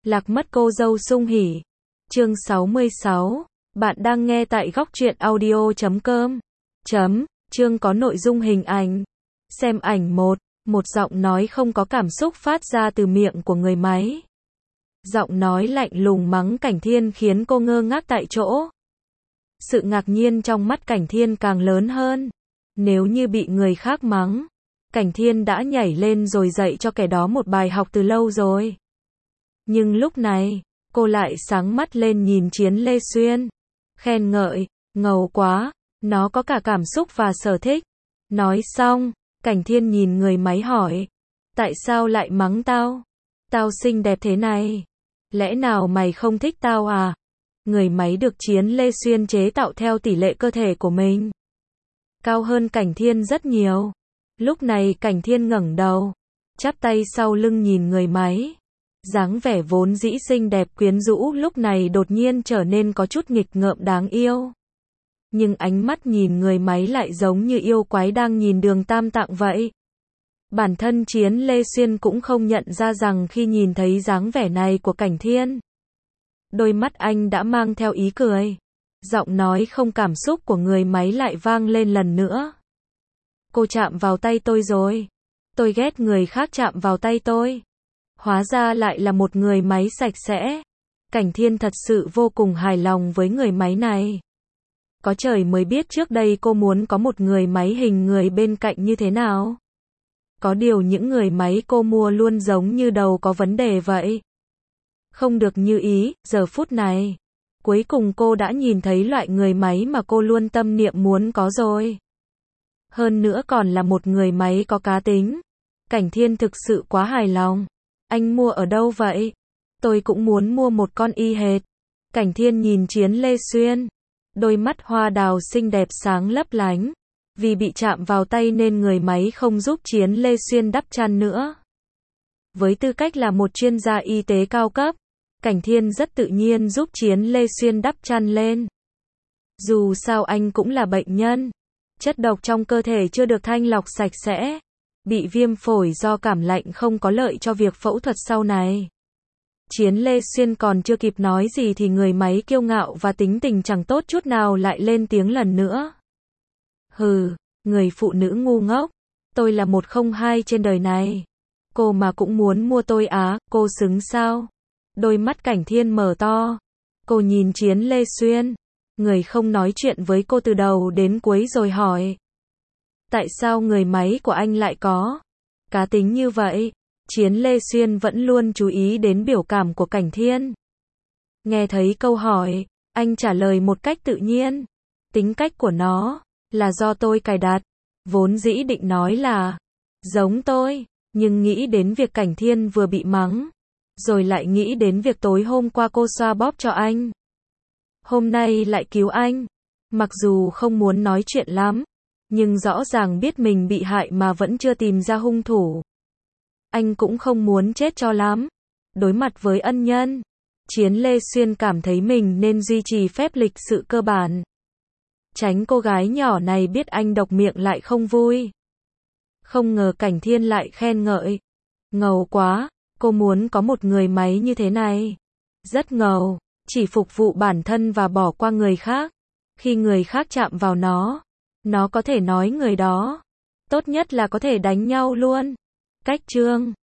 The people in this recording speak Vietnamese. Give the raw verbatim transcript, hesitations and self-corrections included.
Lạc mất cô dâu sung hỉ. Chương sáu mươi sáu. Bạn đang nghe tại góc truyện audio chấm com. Chấm, chương có nội dung hình ảnh. Xem ảnh một. Một giọng nói không có cảm xúc phát ra từ miệng của người máy. Giọng nói lạnh lùng mắng Cảnh Thiên khiến cô ngơ ngác tại chỗ. Sự ngạc nhiên trong mắt Cảnh Thiên càng lớn hơn. Nếu như bị người khác mắng, Cảnh Thiên đã nhảy lên rồi dạy cho kẻ đó một bài học từ lâu rồi. Nhưng lúc này, cô lại sáng mắt lên nhìn Chiến Lê Xuyên. Khen ngợi, ngầu quá, nó có cả cảm xúc và sở thích. Nói xong, Cảnh Thiên nhìn người máy hỏi. Tại sao lại mắng tao? Tao xinh đẹp thế này. Lẽ nào mày không thích tao à? Người máy được Chiến Lê Xuyên chế tạo theo tỷ lệ cơ thể của mình. Cao hơn Cảnh Thiên rất nhiều. Lúc này Cảnh Thiên ngẩng đầu, chắp tay sau lưng nhìn người máy. Dáng vẻ vốn dĩ xinh đẹp quyến rũ lúc này đột nhiên trở nên có chút nghịch ngợm đáng yêu. Nhưng ánh mắt nhìn người máy lại giống như yêu quái đang nhìn Đường Tam Tạng vậy. Bản thân Chiến Lê Xuyên cũng không nhận ra rằng khi nhìn thấy dáng vẻ này của Cảnh Thiên, đôi mắt anh đã mang theo ý cười. Giọng nói không cảm xúc của người máy lại vang lên lần nữa. Cô chạm vào tay tôi rồi. Tôi ghét người khác chạm vào tay tôi. Hóa ra lại là một người máy sạch sẽ. Cảnh Thiên thật sự vô cùng hài lòng với người máy này. Có trời mới biết trước đây cô muốn có một người máy hình người bên cạnh như thế nào. Có điều những người máy cô mua luôn giống như đầu có vấn đề vậy. Không được như ý, giờ phút này. Cuối cùng cô đã nhìn thấy loại người máy mà cô luôn tâm niệm muốn có rồi. Hơn nữa còn là một người máy có cá tính. Cảnh Thiên thực sự quá hài lòng. Anh mua ở đâu vậy? Tôi cũng muốn mua một con y hệt. Cảnh Thiên nhìn Chiến Lê Xuyên. Đôi mắt hoa đào xinh đẹp sáng lấp lánh. Vì bị chạm vào tay nên người máy không giúp Chiến Lê Xuyên đắp chăn nữa. Với tư cách là một chuyên gia y tế cao cấp, Cảnh Thiên rất tự nhiên giúp Chiến Lê Xuyên đắp chăn lên. Dù sao anh cũng là bệnh nhân. Chất độc trong cơ thể chưa được thanh lọc sạch sẽ. Bị viêm phổi do cảm lạnh không có lợi cho việc phẫu thuật sau này. Chiến Lê Xuyên còn chưa kịp nói gì thì người máy kiêu ngạo và tính tình chẳng tốt chút nào lại lên tiếng lần nữa. Hừ, người phụ nữ ngu ngốc. Tôi là một không hai trên đời này. Cô mà cũng muốn mua tôi á, cô xứng sao? Đôi mắt Cảnh Thiên mở to. Cô nhìn Chiến Lê Xuyên. Người không nói chuyện với cô từ đầu đến cuối rồi hỏi. Tại sao người máy của anh lại có cá tính như vậy? Chiến Lê Xuyên vẫn luôn chú ý đến biểu cảm của Cảnh Thiên. Nghe thấy câu hỏi, anh trả lời một cách tự nhiên. Tính cách của nó là do tôi cài đặt. Vốn dĩ định nói là giống tôi, nhưng nghĩ đến việc Cảnh Thiên vừa bị mắng, rồi lại nghĩ đến việc tối hôm qua cô xoa bóp cho anh, hôm nay lại cứu anh. Mặc dù không muốn nói chuyện lắm, nhưng rõ ràng biết mình bị hại mà vẫn chưa tìm ra hung thủ. Anh cũng không muốn chết cho lắm. Đối mặt với ân nhân, Chiến Lê Xuyên cảm thấy mình nên duy trì phép lịch sự cơ bản. Tránh cô gái nhỏ này biết anh độc miệng lại không vui. Không ngờ Cảnh Thiên lại khen ngợi. Ngầu quá, cô muốn có một người máy như thế này. Rất ngầu, chỉ phục vụ bản thân và bỏ qua người khác. Khi người khác chạm vào nó, nó có thể nói người đó. Tốt nhất là có thể đánh nhau luôn. Cách chương